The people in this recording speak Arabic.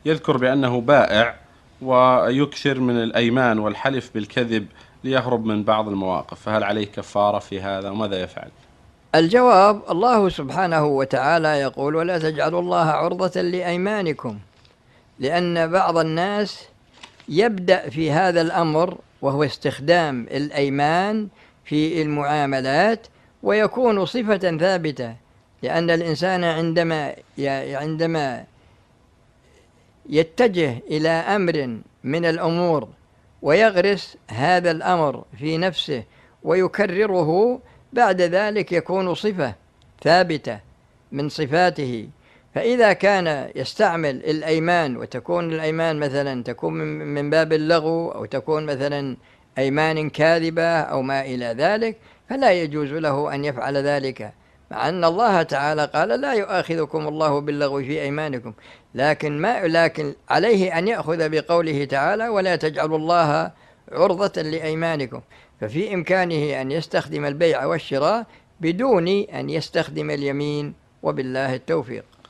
يذكر بأنه بائع ويكثر من الأيمان والحلف بالكذب ليهرب من بعض المواقف، فهل عليه كفارة في هذا وماذا يفعل؟ الجواب: الله سبحانه وتعالى يقول: ولا تجعلوا الله عرضة لأيمانكم، لأن بعض الناس يبدأ في هذا الأمر وهو استخدام الأيمان في المعاملات ويكون صفة ثابتة، لأن الإنسان عندما يتجه إلى أمر من الأمور ويغرس هذا الأمر في نفسه ويكرره، بعد ذلك يكون صفة ثابتة من صفاته. فإذا كان يستعمل الأيمان، وتكون الأيمان مثلا تكون من باب اللغو، أو تكون مثلا أيمان كاذبة أو ما إلى ذلك، فلا يجوز له أن يفعل ذلك، مع أن الله تعالى قال: لا يؤاخذكم الله باللغو في أيمانكم، لكن عليه أن يأخذ بقوله تعالى: ولا تجعلوا الله عرضة لأيمانكم. ففي إمكانه أن يستخدم البيع والشراء بدون أن يستخدم اليمين، وبالله التوفيق.